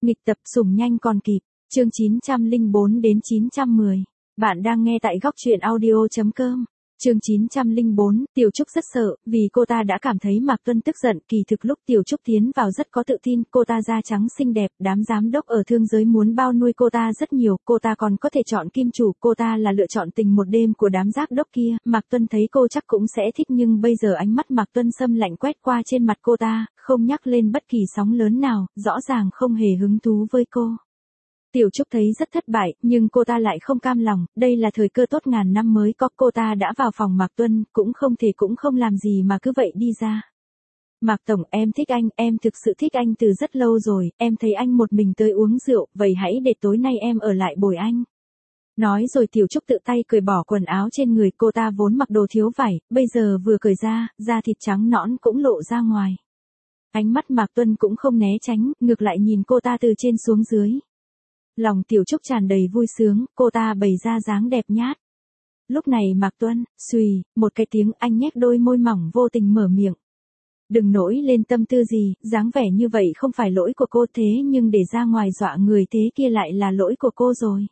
Nghịch tập sủng nhanh còn kịp. Chương 904 đến 910. Bạn đang nghe tại góc truyện audio.com. Chương 904, Tiểu Trúc rất sợ, vì cô ta đã cảm thấy Mạc Tuân tức giận, kỳ thực lúc Tiểu Trúc tiến vào rất có tự tin, cô ta da trắng xinh đẹp, đám giám đốc ở thương giới muốn bao nuôi cô ta rất nhiều, cô ta còn có thể chọn kim chủ, cô ta là lựa chọn tình một đêm của đám giám đốc kia, Mạc Tuân thấy cô chắc cũng sẽ thích nhưng bây giờ ánh mắt Mạc Tuân xâm lạnh quét qua trên mặt cô ta, không nhắc lên bất kỳ sóng lớn nào, rõ ràng không hề hứng thú với cô. Tiểu Trúc thấy rất thất bại, nhưng cô ta lại không cam lòng, đây là thời cơ tốt ngàn năm mới có, cô ta đã vào phòng Mạc Tuân, cũng không thể cũng không làm gì mà cứ vậy đi ra. Mạc Tổng, em thích anh, em thực sự thích anh từ rất lâu rồi, em thấy anh một mình tới uống rượu, vậy hãy để tối nay em ở lại bồi anh. Nói rồi Tiểu Trúc tự tay cởi bỏ quần áo trên người, cô ta vốn mặc đồ thiếu vải, bây giờ vừa cởi ra, da thịt trắng nõn cũng lộ ra ngoài. Ánh mắt Mạc Tuân cũng không né tránh, ngược lại nhìn cô ta từ trên xuống dưới. Lòng Tiểu Trúc tràn đầy vui sướng, cô ta bày ra dáng đẹp nhát. Lúc này Mạc Tuân, xùy, một cái tiếng, anh nhếch đôi môi mỏng vô tình mở miệng. Đừng nổi lên tâm tư gì, dáng vẻ như vậy không phải lỗi của cô thế nhưng để ra ngoài dọa người thế kia lại là lỗi của cô rồi.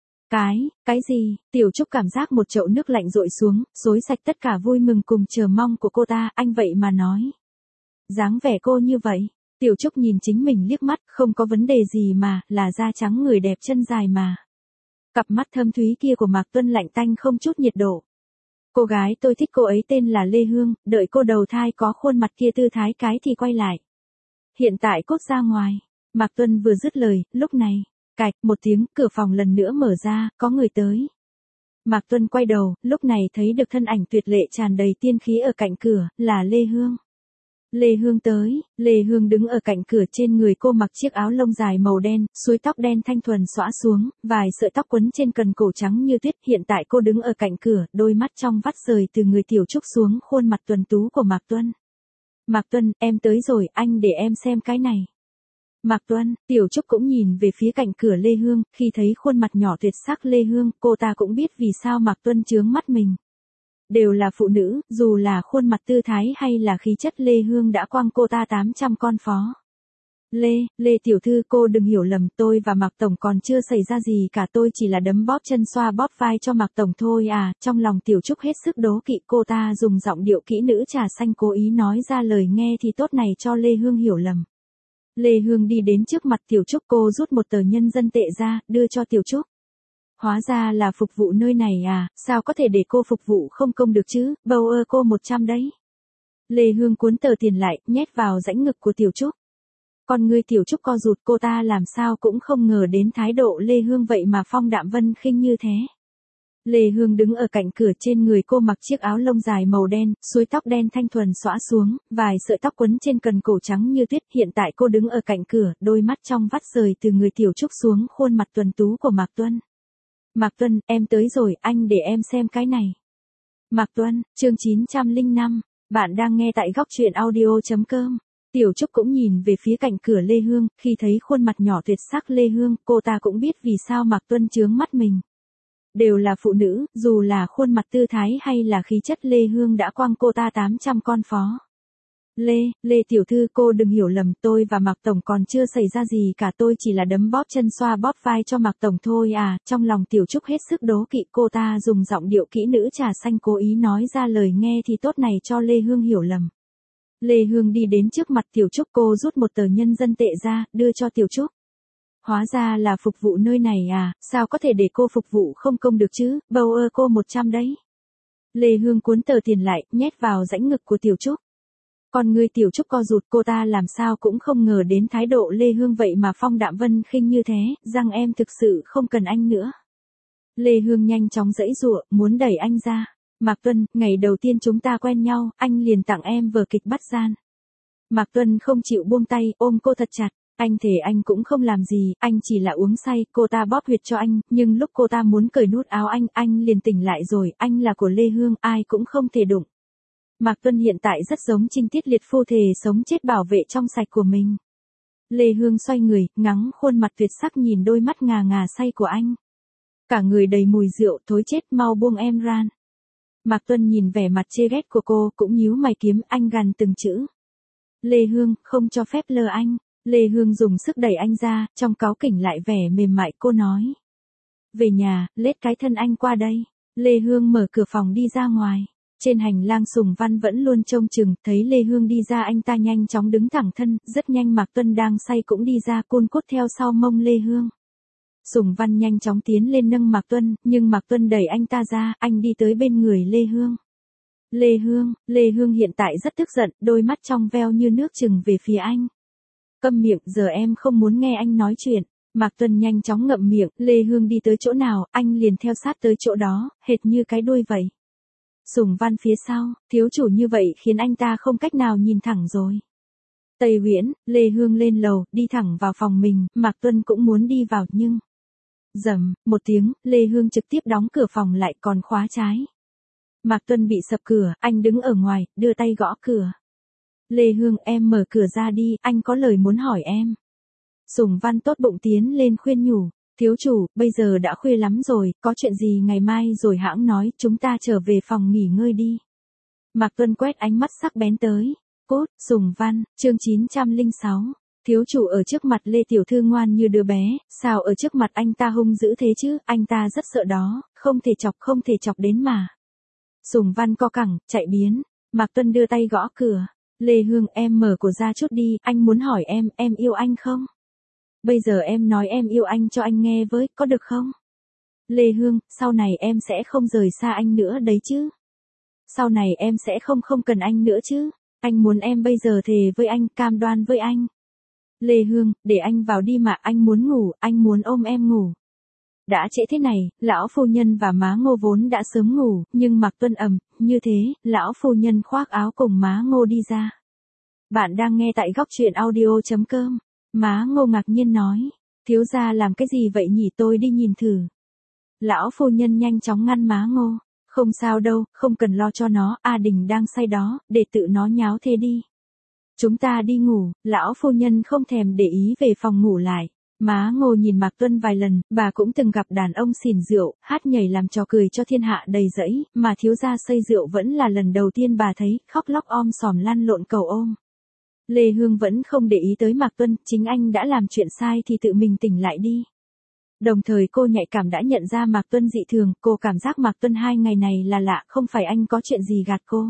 Cái gì? Tiểu Trúc cảm giác một chậu nước lạnh dội xuống, xối sạch tất cả vui mừng cùng chờ mong của cô ta, anh vậy mà nói. Dáng vẻ cô như vậy. Tiểu Trúc nhìn chính mình liếc mắt, không có vấn đề gì mà, là da trắng người đẹp chân dài mà. Cặp mắt thâm thúy kia của Mạc Tuân lạnh tanh không chút nhiệt độ. Cô gái tôi thích cô ấy tên là Lê Hương, đợi cô đầu thai có khuôn mặt kia tư thái cái thì quay lại. Hiện tại cốt ra ngoài. Mạc Tuân vừa dứt lời, lúc này, cạch một tiếng, cửa phòng lần nữa mở ra, có người tới. Mạc Tuân quay đầu, lúc này thấy được thân ảnh tuyệt lệ tràn đầy tiên khí ở cạnh cửa, là Lê Hương. Lê Hương tới, Lê Hương đứng ở cạnh cửa, trên người cô mặc chiếc áo lông dài màu đen, suối tóc đen thanh thuần xõa xuống, vài sợi tóc quấn trên cần cổ trắng như tuyết, hiện tại cô đứng ở cạnh cửa, đôi mắt trong vắt rời từ người Tiểu Trúc xuống khuôn mặt tuấn tú của Mạc Tuân. Mạc Tuân, em tới rồi, anh để em xem cái này. Mạc Tuân, Tiểu Trúc cũng nhìn về phía cạnh cửa Lê Hương, khi thấy khuôn mặt nhỏ tuyệt sắc Lê Hương, cô ta cũng biết vì sao Mạc Tuân chướng mắt mình. Đều là phụ nữ, dù là khuôn mặt tư thái hay là khí chất Lê Hương đã quăng cô ta 800 con phó. Lê tiểu thư, cô đừng hiểu lầm, tôi và Mạc Tổng còn chưa xảy ra gì cả, tôi chỉ là đấm bóp chân xoa bóp vai cho Mạc Tổng thôi à. Trong lòng Tiểu Trúc hết sức đố kỵ, cô ta dùng giọng điệu kỹ nữ trà xanh cố ý nói ra lời nghe thì tốt này cho Lê Hương hiểu lầm. Lê Hương đi đến trước mặt Tiểu Trúc, cô rút một tờ nhân dân tệ ra, đưa cho Tiểu Trúc. Hóa ra là phục vụ nơi này à, sao có thể để cô phục vụ không công được chứ, bầu ơ cô 100 đấy. Lê Hương cuốn tờ tiền lại, nhét vào rãnh ngực của Tiểu Trúc. Con người Tiểu Trúc co rụt, cô ta làm sao cũng không ngờ đến thái độ Lê Hương vậy mà phong đạm vân khinh như thế. Lê Hương đứng ở cạnh cửa, trên người cô mặc chiếc áo lông dài màu đen, suối tóc đen thanh thuần xõa xuống, vài sợi tóc quấn trên cần cổ trắng như tuyết, hiện tại cô đứng ở cạnh cửa, đôi mắt trong vắt rời từ người Tiểu Trúc xuống khuôn mặt tuấn tú của Mạc Tuân. Mạc Tuân, em tới rồi, anh để em xem cái này. Mạc Tuân, chương 905, bạn đang nghe tại góc truyện audio.com. Tiểu Trúc cũng nhìn về phía cạnh cửa Lê Hương, khi thấy khuôn mặt nhỏ tuyệt sắc Lê Hương, cô ta cũng biết vì sao Mạc Tuân chướng mắt mình. Đều là phụ nữ, dù là khuôn mặt tư thái hay là khí chất Lê Hương đã quăng cô ta 800 con phó. Lê tiểu thư, cô đừng hiểu lầm, tôi và Mạc Tổng còn chưa xảy ra gì cả, tôi chỉ là đấm bóp chân xoa bóp vai cho Mạc Tổng thôi à. Trong lòng Tiểu Trúc hết sức đố kỵ, cô ta dùng giọng điệu kỹ nữ trà xanh cố ý nói ra lời nghe thì tốt này cho Lê Hương hiểu lầm. Lê Hương đi đến trước mặt Tiểu Trúc, cô rút một tờ nhân dân tệ ra, đưa cho Tiểu Trúc. Hóa ra là phục vụ nơi này à, sao có thể để cô phục vụ không công được chứ, bầu ơ cô 100 đấy. Lê Hương cuốn tờ tiền lại, nhét vào rãnh ngực của Tiểu Trúc. Con người Tiểu Trúc co rụt, cô ta làm sao cũng không ngờ đến thái độ Lê Hương vậy mà phong đạm vân khinh như thế, rằng em thực sự không cần anh nữa. Lê Hương nhanh chóng giãy giụa, muốn đẩy anh ra. Mạc Tuân, ngày đầu tiên chúng ta quen nhau, anh liền tặng em vở kịch bắt gian. Mạc Tuân không chịu buông tay, ôm cô thật chặt. Anh thề anh cũng không làm gì, anh chỉ là uống say, cô ta bóp huyệt cho anh, nhưng lúc cô ta muốn cởi nút áo anh liền tỉnh lại rồi, anh là của Lê Hương, ai cũng không thể đụng. Mạc Tuân hiện tại rất giống Trinh Tiết Liệt Phu thề sống chết bảo vệ trong sạch của mình. Lê Hương xoay người, ngắm khuôn mặt tuyệt sắc nhìn đôi mắt ngà ngà say của anh. Cả người đầy mùi rượu, thối chết, mau buông em ra. Mạc Tuân nhìn vẻ mặt chê ghét của cô, cũng nhíu mày kiếm, anh gằn từng chữ. Lê Hương, không cho phép lờ anh. Lê Hương dùng sức đẩy anh ra, trong cáu kỉnh lại vẻ mềm mại cô nói. Về nhà, lết cái thân anh qua đây. Lê Hương mở cửa phòng đi ra ngoài. Trên hành lang Sùng Văn vẫn luôn trông chừng, thấy Lê Hương đi ra anh ta nhanh chóng đứng thẳng thân, rất nhanh Mạc Tuân đang say cũng đi ra cun cút theo sau mông Lê Hương. Sùng Văn nhanh chóng tiến lên nâng Mạc Tuân, nhưng Mạc Tuân đẩy anh ta ra, anh đi tới bên người Lê Hương. Lê Hương hiện tại rất tức giận, đôi mắt trong veo như nước trừng về phía anh. Câm miệng, giờ em không muốn nghe anh nói chuyện. Mạc Tuân nhanh chóng ngậm miệng, Lê Hương đi tới chỗ nào, anh liền theo sát tới chỗ đó, hệt như cái đuôi vậy. Sùng Văn phía sau, thiếu chủ như vậy khiến anh ta không cách nào nhìn thẳng rồi. Tây Huyễn, Lê Hương lên lầu, đi thẳng vào phòng mình, Mạc Tuân cũng muốn đi vào nhưng... Rầm, một tiếng, Lê Hương trực tiếp đóng cửa phòng lại còn khóa trái. Mạc Tuân bị sập cửa, anh đứng ở ngoài, đưa tay gõ cửa. Lê Hương, em mở cửa ra đi, anh có lời muốn hỏi em. Sùng Văn tốt bụng tiến lên khuyên nhủ. Thiếu chủ, bây giờ đã khuya lắm rồi, có chuyện gì ngày mai rồi hãng nói, chúng ta trở về phòng nghỉ ngơi đi. Mạc Tuân quét ánh mắt sắc bén tới. Cốt, Sùng Văn, chương 906. Thiếu chủ ở trước mặt Lê Tiểu Thư ngoan như đứa bé, sao ở trước mặt anh ta hung dữ thế chứ, anh ta rất sợ đó, không thể chọc đến mà. Sùng Văn co cẳng, chạy biến. Mạc Tuân đưa tay gõ cửa. Lê Hương, em mở cửa ra chút đi, anh muốn hỏi em yêu anh không? Bây giờ em nói em yêu anh cho anh nghe với, có được không? Lê Hương, sau này em sẽ không rời xa anh nữa đấy chứ? Sau này em sẽ không cần anh nữa chứ? Anh muốn em bây giờ thề với anh, cam đoan với anh. Lê Hương, để anh vào đi mà, anh muốn ngủ, anh muốn ôm em ngủ. Đã trễ thế này, lão phu nhân và má Ngô vốn đã sớm ngủ, nhưng Mạc Tuân như thế, lão phu nhân khoác áo cùng má Ngô đi ra. Bạn đang nghe tại góc truyện audio.com. Má Ngô ngạc nhiên nói, thiếu gia làm cái gì vậy nhỉ, tôi đi nhìn thử. Lão phu nhân nhanh chóng ngăn má Ngô, không sao đâu, không cần lo cho nó, A Đình đang say đó, để tự nó nháo thế đi. Chúng ta đi ngủ, lão phu nhân không thèm để ý về phòng ngủ lại. Má Ngô nhìn Mạc Tuân vài lần, bà cũng từng gặp đàn ông xỉn rượu, hát nhảy làm trò cười cho thiên hạ đầy rẫy, mà thiếu gia say rượu vẫn là lần đầu tiên bà thấy, khóc lóc om sòm lăn lộn cầu ôm. Lê Hương vẫn không để ý tới Mạc Tuân, chính anh đã làm chuyện sai thì tự mình tỉnh lại đi. Đồng thời cô nhạy cảm đã nhận ra Mạc Tuân dị thường, cô cảm giác Mạc Tuân 2 ngày này là lạ, không phải anh có chuyện gì gạt cô.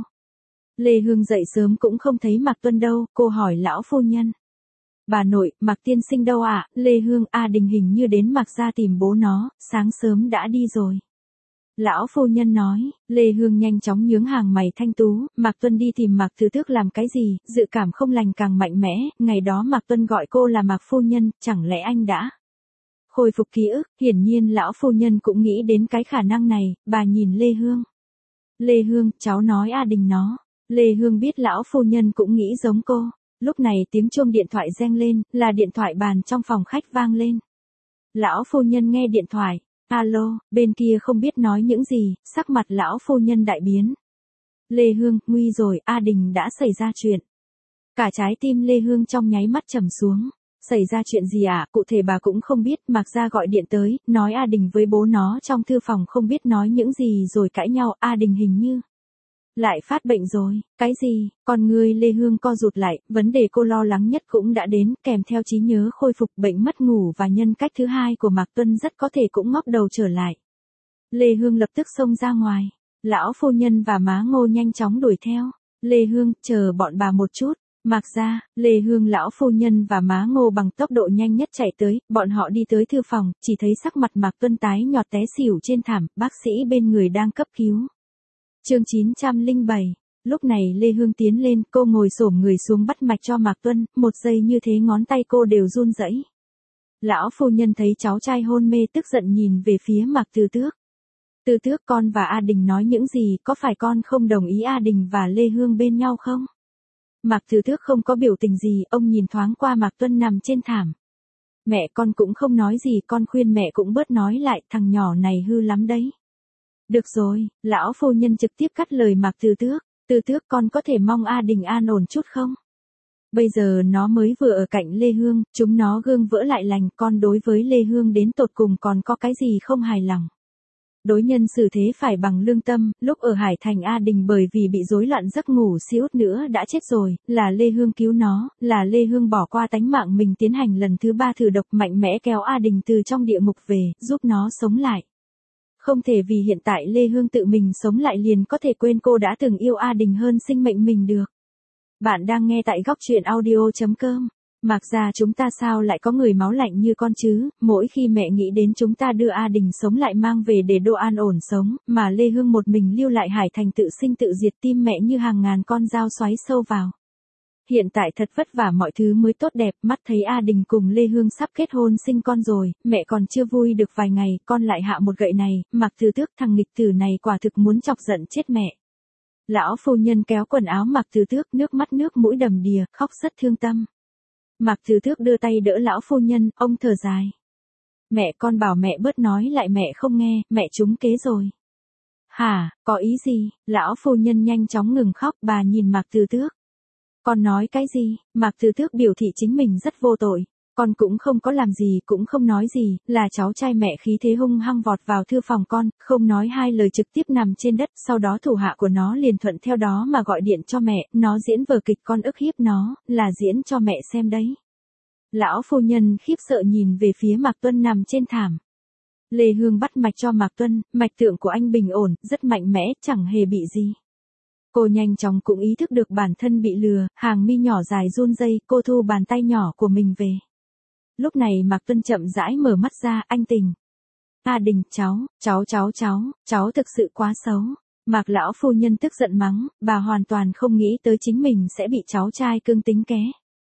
Lê Hương dậy sớm cũng không thấy Mạc Tuân đâu, cô hỏi lão phu nhân. Bà nội, Mạc tiên sinh đâu ạ? Lê Hương, A Đình hình như đến Mạc gia tìm bố nó, sáng sớm đã đi rồi. Lão phu nhân nói, Lê Hương nhanh chóng nhướng hàng mày thanh tú, Mạc Tuân đi tìm Mạc Thứ Tước làm cái gì, dự cảm không lành càng mạnh mẽ, ngày đó Mạc Tuân gọi cô là Mạc phu nhân, chẳng lẽ anh đã khôi phục ký ức, hiển nhiên lão phu nhân cũng nghĩ đến cái khả năng này, bà nhìn Lê Hương. Lê Hương, cháu nói A Đình nó. Lê Hương biết lão phu nhân cũng nghĩ giống cô. Lúc này tiếng chuông điện thoại reng lên, là điện thoại bàn trong phòng khách vang lên. Lão phu nhân nghe điện thoại. Alo, bên kia không biết nói những gì, sắc mặt lão phu nhân đại biến. Lê Hương, nguy rồi, A Đình đã xảy ra chuyện. Cả trái tim Lê Hương trong nháy mắt trầm xuống. Xảy ra chuyện gì ạ? Cụ thể bà cũng không biết, Mạc gia gọi điện tới, nói A Đình với bố nó trong thư phòng không biết nói những gì rồi cãi nhau, A Đình hình như lại phát bệnh rồi. Cái gì? Con người Lê Hương co rụt lại, vấn đề cô lo lắng nhất cũng đã đến, kèm theo trí nhớ khôi phục, bệnh mất ngủ và nhân cách thứ hai của Mạc Tuân rất có thể cũng ngóc đầu trở lại. Lê Hương lập tức xông ra ngoài. Lão phu nhân và má Ngô nhanh chóng đuổi theo. Lê Hương, chờ bọn bà một chút. Mạc gia, Lê Hương lão phu nhân và má Ngô bằng tốc độ nhanh nhất chạy tới, bọn họ đi tới thư phòng, chỉ thấy sắc mặt Mạc Tuân tái nhợt té xỉu trên thảm, bác sĩ bên người đang cấp cứu. Chương 907. Lúc này Lê Hương tiến lên, cô ngồi xổm người xuống bắt mạch cho Mạc Tuân, một giây như thế ngón tay cô đều run rẩy. Lão phu nhân thấy cháu trai hôn mê tức giận nhìn về phía Mạc Từ Tước. Từ Tước, con và A Đình nói những gì, có phải con không đồng ý A Đình và Lê Hương bên nhau không? Mạc Từ Tước không có biểu tình gì, ông nhìn thoáng qua Mạc Tuân nằm trên thảm. Mẹ con cũng không nói gì, con khuyên mẹ cũng bớt nói lại, thằng nhỏ này hư lắm đấy. Được rồi, lão phu nhân trực tiếp cắt lời Mạc Từ Tước. Từ Tước, con có thể mong A Đình an ổn chút không? Bây giờ nó mới vừa ở cạnh Lê Hương, chúng nó gương vỡ lại lành, con đối với Lê Hương đến tột cùng còn có cái gì không hài lòng. Đối nhân xử thế phải bằng lương tâm, lúc ở Hải Thành A Đình bởi vì bị rối loạn giấc ngủ xíu nữa đã chết rồi, là Lê Hương cứu nó, là Lê Hương bỏ qua tánh mạng mình tiến hành lần thứ 3 thử độc mạnh mẽ kéo A Đình từ trong địa ngục về, giúp nó sống lại. Không thể vì hiện tại Lê Hương tự mình sống lại liền có thể quên cô đã từng yêu A Đình hơn sinh mệnh mình được. Bạn đang nghe tại góc truyện audio.com. Mạc gia chúng ta sao lại có người máu lạnh như con chứ, mỗi khi mẹ nghĩ đến chúng ta đưa A Đình sống lại mang về để Đô an ổn sống, mà Lê Hương một mình lưu lại Hải Thành tự sinh tự diệt, tim mẹ như hàng ngàn con dao xoáy sâu vào. Hiện tại thật vất vả mọi thứ mới tốt đẹp, mắt thấy A Đình cùng Lê Hương sắp kết hôn sinh con rồi, mẹ còn chưa vui được vài ngày, con lại hạ một gậy này, Mạc Từ Tước thằng nghịch tử này quả thực muốn chọc giận chết mẹ. Lão phu nhân kéo quần áo Mạc Từ Tước, nước mắt nước mũi đầm đìa, khóc rất thương tâm. Mạc Từ Tước đưa tay đỡ lão phu nhân, ông thở dài. Mẹ, con bảo mẹ bớt nói lại mẹ không nghe, mẹ trúng kế rồi. Hả, có ý gì? Lão phu nhân nhanh chóng ngừng khóc, bà nhìn Mạc Từ Tước. Con nói cái gì? Mạc Từ Tước biểu thị chính mình rất vô tội. Con cũng không có làm gì, cũng không nói gì, là cháu trai mẹ khí thế hung hăng vọt vào thư phòng con, không nói hai lời trực tiếp nằm trên đất, sau đó thủ hạ của nó liền thuận theo đó mà gọi điện cho mẹ, nó diễn vở kịch con ức hiếp nó, là diễn cho mẹ xem đấy. Lão phu nhân khiếp sợ nhìn về phía Mạc Tuân nằm trên thảm. Lê Hương bắt mạch cho Mạc Tuân, mạch tượng của anh bình ổn, rất mạnh mẽ, chẳng hề bị gì. Cô nhanh chóng cũng ý thức được bản thân bị lừa, hàng mi nhỏ dài run rẩy, cô thu bàn tay nhỏ của mình về. Lúc này Mạc Tuân chậm rãi mở mắt ra, anh tỉnh. A Đình, cháu thực sự quá xấu. Mạc lão phu nhân tức giận mắng, bà hoàn toàn không nghĩ tới chính mình sẽ bị cháu trai cương tính ké.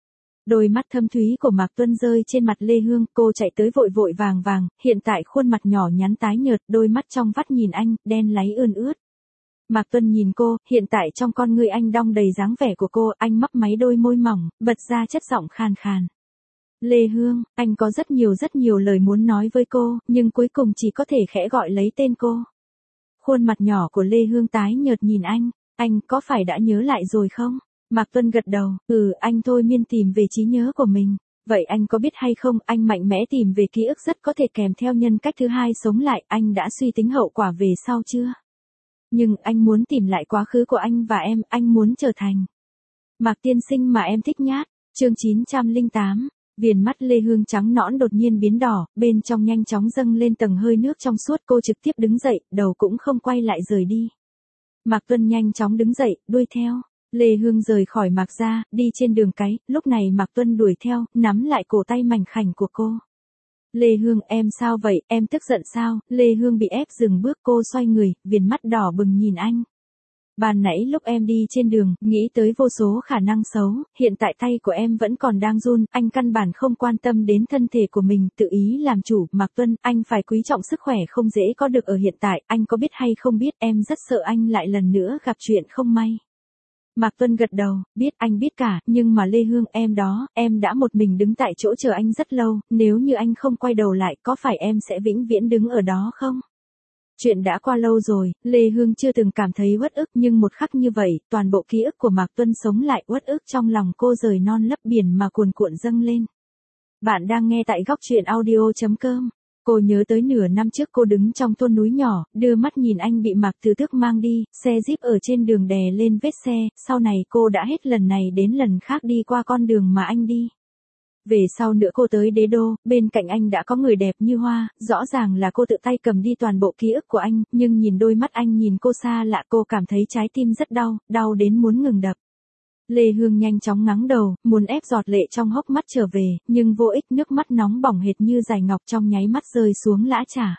Đôi mắt thâm thúy của Mạc Tuân rơi trên mặt Lê Hương, cô chạy tới vội vội vàng vàng, hiện tại khuôn mặt nhỏ nhắn tái nhợt, đôi mắt trong vắt nhìn anh, đen láy ươn ướt. Mạc Tuân nhìn cô, hiện tại trong con ngươi anh đong đầy dáng vẻ của cô, anh mấp máy đôi môi mỏng, bật ra chất giọng khàn khàn. Lê Hương, anh có rất nhiều lời muốn nói với cô, nhưng cuối cùng chỉ có thể khẽ gọi lấy tên cô. Khuôn mặt nhỏ của Lê Hương tái nhợt nhìn anh có phải đã nhớ lại rồi không? Mạc Tuân gật đầu, anh thôi miên tìm về trí nhớ của mình. Vậy anh có biết hay không, anh mạnh mẽ tìm về ký ức rất có thể kèm theo nhân cách thứ hai sống lại, anh đã suy tính hậu quả về sau chưa? Nhưng anh muốn tìm lại quá khứ của anh và em, anh muốn trở thành Mạc tiên sinh mà em thích nhát. Chương 908. Viền mắt Lê Hương trắng nõn đột nhiên biến đỏ, bên trong nhanh chóng dâng lên tầng hơi nước trong suốt, cô trực tiếp đứng dậy, đầu cũng không quay lại rời đi. Mạc Tuân nhanh chóng đứng dậy, đuổi theo. Lê Hương rời khỏi Mạc gia, đi trên đường cái, lúc này Mạc Tuân đuổi theo, nắm lại cổ tay mảnh khảnh của cô. Lê Hương, em sao vậy, em tức giận sao? Lê Hương bị ép dừng bước, cô xoay người, viền mắt đỏ bừng nhìn anh. Ban nãy lúc em đi trên đường, nghĩ tới vô số khả năng xấu, hiện tại tay của em vẫn còn đang run, anh căn bản không quan tâm đến thân thể của mình, tự ý làm chủ. Mạc Tuân, anh phải quý trọng sức khỏe không dễ có được ở hiện tại, anh có biết hay không biết, em rất sợ anh lại lần nữa gặp chuyện không may. Mạc Tuân gật đầu, biết, anh biết cả, nhưng mà Lê Hương, em đã một mình đứng tại chỗ chờ anh rất lâu, nếu như anh không quay đầu lại, có phải em sẽ vĩnh viễn đứng ở đó không? Chuyện đã qua lâu rồi, Lê Hương chưa từng cảm thấy uất ức, nhưng một khắc như vậy, toàn bộ ký ức của Mạc Tuân sống lại, uất ức trong lòng cô rời non lấp biển mà cuồn cuộn dâng lên. Bạn đang nghe tại góc truyện audio.com. Cô nhớ tới nửa năm trước cô đứng trong thôn núi nhỏ, đưa mắt nhìn anh bị Mạc Từ Tước mang đi, xe Jeep ở trên đường đè lên vết xe, sau này cô đã hết lần này đến lần khác đi qua con đường mà anh đi. Về sau nữa cô tới Đế Đô, bên cạnh anh đã có người đẹp như hoa, rõ ràng là cô tự tay cầm đi toàn bộ ký ức của anh, nhưng nhìn đôi mắt anh nhìn cô xa lạ, cô cảm thấy trái tim rất đau, đau đến muốn ngừng đập. Lê Hương nhanh chóng ngắng đầu, muốn ép giọt lệ trong hốc mắt trở về, nhưng vô ích, nước mắt nóng bỏng hệt như dải ngọc trong nháy mắt rơi xuống lã chả.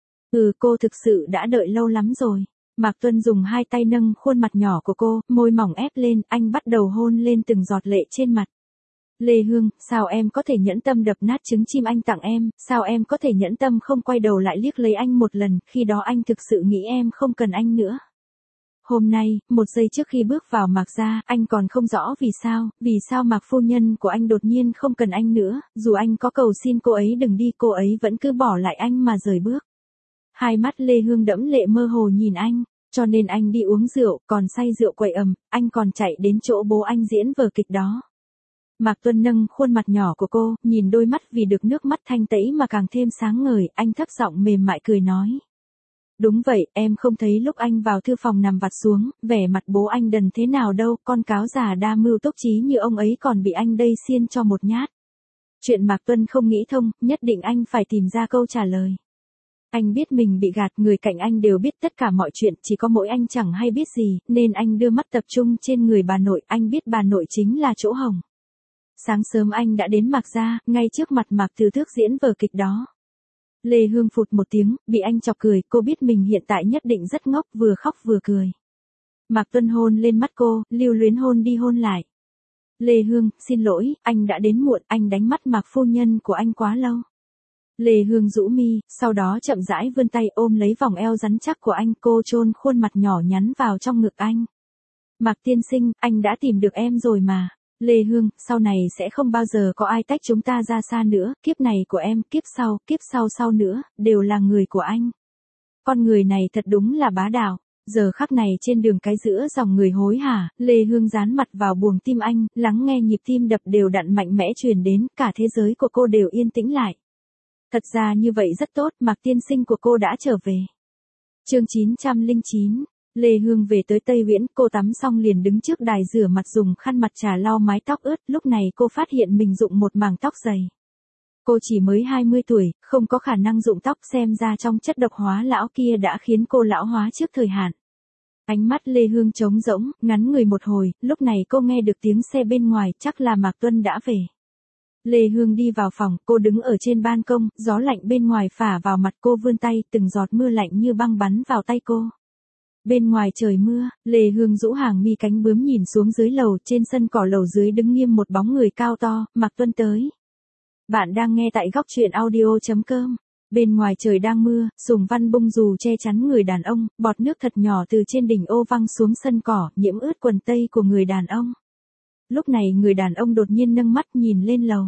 Cô thực sự đã đợi lâu lắm rồi. Mạc Tuân dùng hai tay nâng khuôn mặt nhỏ của cô, môi mỏng ép lên, anh bắt đầu hôn lên từng giọt lệ trên mặt. Lê Hương, sao em có thể nhẫn tâm đập nát trứng chim anh tặng em, sao em có thể nhẫn tâm không quay đầu lại liếc lấy anh một lần, khi đó anh thực sự nghĩ em không cần anh nữa. Hôm nay, một giây trước khi bước vào Mạc gia, anh còn không rõ vì sao Mạc phu nhân của anh đột nhiên không cần anh nữa, dù anh có cầu xin cô ấy đừng đi, cô ấy vẫn cứ bỏ lại anh mà rời bước. Hai mắt Lê Hương đẫm lệ mơ hồ nhìn anh, cho nên anh đi uống rượu, còn say rượu quậy ầm, anh còn chạy đến chỗ bố anh diễn vở kịch đó. Mạc Tuân nâng khuôn mặt nhỏ của cô, nhìn đôi mắt vì được nước mắt thanh tẩy mà càng thêm sáng ngời, anh thấp giọng mềm mại cười nói. Đúng vậy, em không thấy lúc anh vào thư phòng nằm vặt xuống, vẻ mặt bố anh đần thế nào đâu, con cáo già đa mưu túc trí như ông ấy còn bị anh đây xiên cho một nhát. Chuyện Mạc Tuân không nghĩ thông, nhất định anh phải tìm ra câu trả lời. Anh biết mình bị gạt, người cạnh anh đều biết tất cả mọi chuyện, chỉ có mỗi anh chẳng hay biết gì, nên anh đưa mắt tập trung trên người bà nội, anh biết bà nội chính là chỗ hồng. Sáng sớm anh đã đến Mạc gia, ngay trước mặt Mạc Từ Thước diễn vở kịch đó. Lê Hương phụt một tiếng, bị anh chọc cười, cô biết mình hiện tại nhất định rất ngốc, vừa khóc vừa cười. Mạc Tuân hôn lên mắt cô, lưu luyến hôn đi hôn lại. Lê Hương, xin lỗi, anh đã đến muộn, anh đánh mắt Mạc phu nhân của anh quá lâu. Lê Hương rũ mi, sau đó chậm rãi vươn tay ôm lấy vòng eo rắn chắc của anh, cô chôn khuôn mặt nhỏ nhắn vào trong ngực anh. Mạc tiên sinh, anh đã tìm được em rồi mà. Lê Hương, sau này sẽ không bao giờ có ai tách chúng ta ra xa nữa, kiếp này của em, kiếp sau sau nữa, đều là người của anh. Con người này thật đúng là bá đạo. Giờ khắc này trên đường cái giữa dòng người hối hả, Lê Hương dán mặt vào buồng tim anh, lắng nghe nhịp tim đập đều đặn mạnh mẽ truyền đến, cả thế giới của cô đều yên tĩnh lại. Thật ra như vậy rất tốt, Mạc tiên sinh của cô đã trở về. Chương 909, Lê Hương về tới Tây Viễn, cô tắm xong liền đứng trước đài rửa mặt dùng khăn mặt trà lau mái tóc ướt, lúc này cô phát hiện mình rụng một mảng tóc dày. Cô chỉ mới 20 tuổi, không có khả năng rụng tóc, xem ra trong chất độc hóa lão kia đã khiến cô lão hóa trước thời hạn. Ánh mắt Lê Hương trống rỗng, ngắn người một hồi, lúc này cô nghe được tiếng xe bên ngoài, chắc là Mạc Tuân đã về. Lê Hương đi vào phòng, cô đứng ở trên ban công, gió lạnh bên ngoài phả vào mặt cô, vươn tay, từng giọt mưa lạnh như băng bắn vào tay cô. Bên ngoài trời mưa, Lê Hương rũ hàng mi cánh bướm nhìn xuống dưới lầu, trên sân cỏ lầu dưới đứng nghiêm một bóng người cao to, Mạc Tuân tới. Bạn đang nghe tại góc truyện audio.com. Bên ngoài trời đang mưa, Sùng Văn bung dù che chắn người đàn ông, bọt nước thật nhỏ từ trên đỉnh ô văng xuống sân cỏ, nhiễm ướt quần tây của người đàn ông. Lúc này người đàn ông đột nhiên nâng mắt nhìn lên lầu.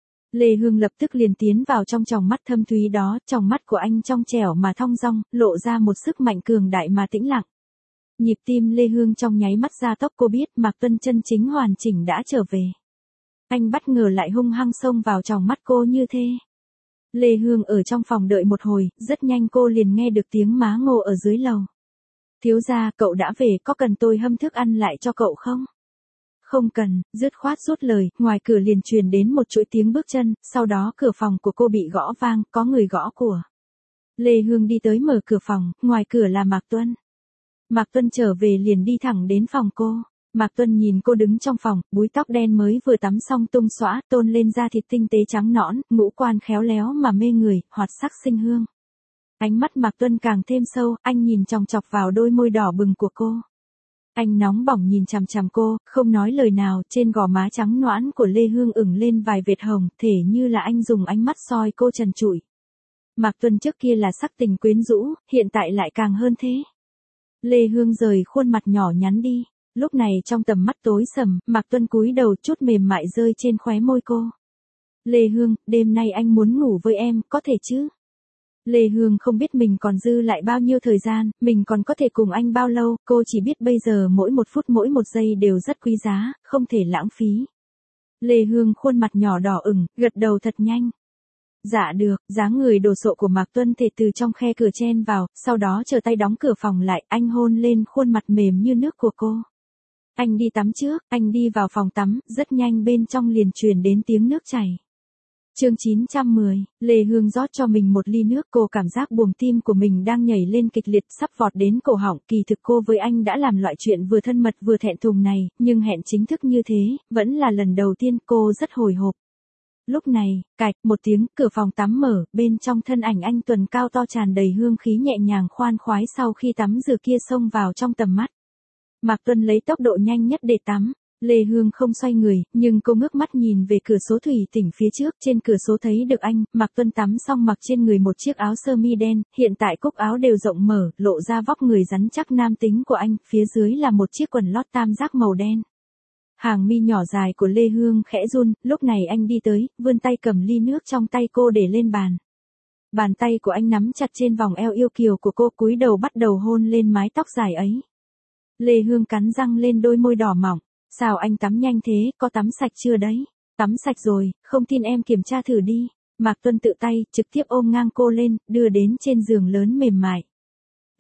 Lê Hương lập tức liền tiến vào trong tròng mắt thâm thúy đó, tròng mắt của anh trong trẻo mà thong dong, lộ ra một sức mạnh cường đại mà tĩnh lặng. Nhịp tim Lê Hương trong nháy mắt gia tốc, cô biết Mạc Tuân chân chính hoàn chỉnh đã trở về. Anh bất ngờ lại hung hăng xông vào tròng mắt cô như thế. Lê Hương ở trong phòng đợi một hồi, rất nhanh cô liền nghe được tiếng má Ngô ở dưới lầu. Thiếu gia, cậu đã về, có cần tôi hâm thức ăn lại cho cậu không? Không cần, dứt khoát rút lời, ngoài cửa liền truyền đến một chuỗi tiếng bước chân, sau đó cửa phòng của cô bị gõ vang, có người gõ cửa. Lê Hương đi tới mở cửa phòng, ngoài cửa là Mạc Tuân. Mạc Tuân trở về liền đi thẳng đến phòng cô. Mạc Tuân nhìn cô đứng trong phòng, búi tóc đen mới vừa tắm xong tung xõa, tôn lên da thịt tinh tế trắng nõn, ngũ quan khéo léo mà mê người, hoạt sắc sinh hương. Ánh mắt Mạc Tuân càng thêm sâu, anh nhìn chòng chọc vào đôi môi đỏ bừng của cô. Anh nóng bỏng nhìn chằm chằm cô, không nói lời nào, trên gò má trắng nõn của Lê Hương ửng lên vài vệt hồng, thể như là anh dùng ánh mắt soi cô trần trụi. Mạc Tuân trước kia là sắc tình quyến rũ, hiện tại lại càng hơn thế. Lê Hương rời khuôn mặt nhỏ nhắn đi. Lúc này trong tầm mắt tối sầm, Mạc Tuân cúi đầu, chút mềm mại rơi trên khóe môi cô. Lê Hương, đêm nay anh muốn ngủ với em, có thể chứ? Lê Hương không biết mình còn dư lại bao nhiêu thời gian, mình còn có thể cùng anh bao lâu, cô chỉ biết bây giờ mỗi một phút mỗi một giây đều rất quý giá, không thể lãng phí. Lê Hương khuôn mặt nhỏ đỏ ửng, gật đầu thật nhanh. Dạ được, dáng người đồ sộ của Mạc Tuân thể từ trong khe cửa chen vào, sau đó chờ tay đóng cửa phòng lại, anh hôn lên khuôn mặt mềm như nước của cô. Anh đi tắm trước, anh đi vào phòng tắm, rất nhanh bên trong liền truyền đến tiếng nước chảy. Chương 910, Lê Hương rót cho mình một ly nước, cô cảm giác buồng tim của mình đang nhảy lên kịch liệt, sắp vọt đến cổ họng, kỳ thực cô với anh đã làm loại chuyện vừa thân mật vừa thẹn thùng này, nhưng hẹn chính thức như thế, vẫn là lần đầu tiên, cô rất hồi hộp. Lúc này, cạch, một tiếng, cửa phòng tắm mở, bên trong thân ảnh anh tuần cao to tràn đầy hương khí nhẹ nhàng khoan khoái sau khi tắm rửa kia xông vào trong tầm mắt. Mạc Tuân lấy tốc độ nhanh nhất để tắm. Lê Hương không xoay người, nhưng cô ngước mắt nhìn về cửa sổ thủy tinh phía trước, trên cửa sổ thấy được anh, Mạc Tuân tắm xong mặc trên người một chiếc áo sơ mi đen, hiện tại cúc áo đều rộng mở, lộ ra vóc người rắn chắc nam tính của anh, phía dưới là một chiếc quần lót tam giác màu đen. Hàng mi nhỏ dài của Lê Hương khẽ run, lúc này anh đi tới, vươn tay cầm ly nước trong tay cô để lên bàn. Bàn tay của anh nắm chặt trên vòng eo yêu kiều của cô, cúi đầu bắt đầu hôn lên mái tóc dài ấy. Lê Hương cắn răng lên đôi môi đỏ mỏng. Sao anh tắm nhanh thế, có tắm sạch chưa đấy? Tắm sạch rồi, không tin em kiểm tra thử đi. Mạc Tuân tự tay, trực tiếp ôm ngang cô lên, đưa đến trên giường lớn mềm mại.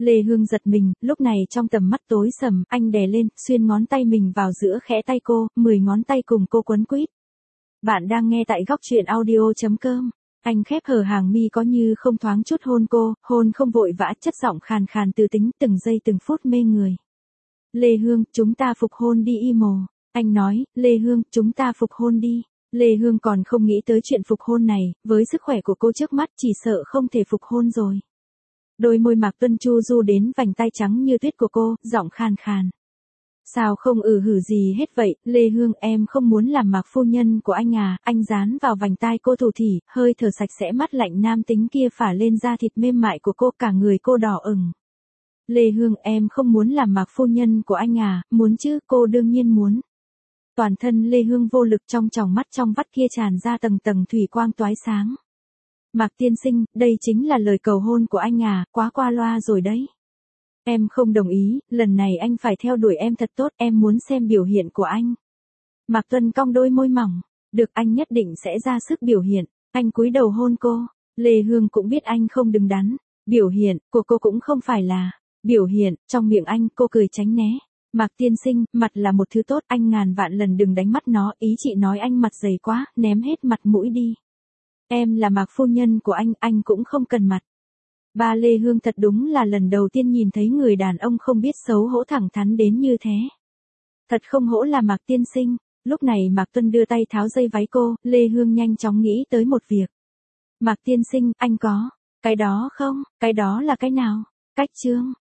Lê Hương giật mình, lúc này trong tầm mắt tối sầm, anh đè lên, xuyên ngón tay mình vào giữa khẽ tay cô, 10 ngón tay cùng cô quấn quýt. Bạn đang nghe tại góc truyện audio.com. Anh khép hờ hàng mi có như không thoáng chút hôn cô, hôn không vội vã, chất giọng khàn khàn từ tính, từng giây từng phút mê người. Lê Hương, chúng ta phục hôn đi Imo. Anh nói, Lê Hương, chúng ta phục hôn đi. Lê Hương còn không nghĩ tới chuyện phục hôn này, với sức khỏe của cô trước mắt chỉ sợ không thể phục hôn rồi. Đôi môi Mạc Tuân chu du đến vành tay trắng như tuyết của cô, giọng khàn khàn. Sao không hử gì hết vậy, Lê Hương, em không muốn làm Mạc phu nhân của anh à, anh dán vào vành tai cô thủ thỉ, hơi thở sạch sẽ mắt lạnh nam tính kia phả lên da thịt mềm mại của cô, cả người cô đỏ ửng. Lê Hương, em không muốn làm Mạc phu nhân của anh à, muốn chứ, cô đương nhiên muốn. Toàn thân Lê Hương vô lực, trong tròng mắt trong vắt kia tràn ra tầng tầng thủy quang toái sáng. Mạc tiên sinh, đây chính là lời cầu hôn của anh à, quá qua loa rồi đấy. Em không đồng ý, lần này anh phải theo đuổi em thật tốt, em muốn xem biểu hiện của anh. Mạc Tuân cong đôi môi mỏng, được, anh nhất định sẽ ra sức biểu hiện. Anh cúi đầu hôn cô, Lê Hương cũng biết anh không đứng đắn, biểu hiện của cô cũng không phải là biểu hiện, trong miệng anh, cô cười tránh né. Mạc tiên sinh, mặt là một thứ tốt, anh ngàn vạn lần đừng đánh mất nó, ý chị nói anh mặt dày quá, ném hết mặt mũi đi. Em là Mạc phu nhân của anh cũng không cần mặt. Ba Lê Hương thật đúng là lần đầu tiên nhìn thấy người đàn ông không biết xấu hổ thẳng thắn đến như thế. Thật không hổ là Mạc tiên sinh. Lúc này Mạc Tuân đưa tay tháo dây váy cô, Lê Hương nhanh chóng nghĩ tới một việc. Mạc tiên sinh, anh có cái đó không? Cái đó là cái nào? Cách trương.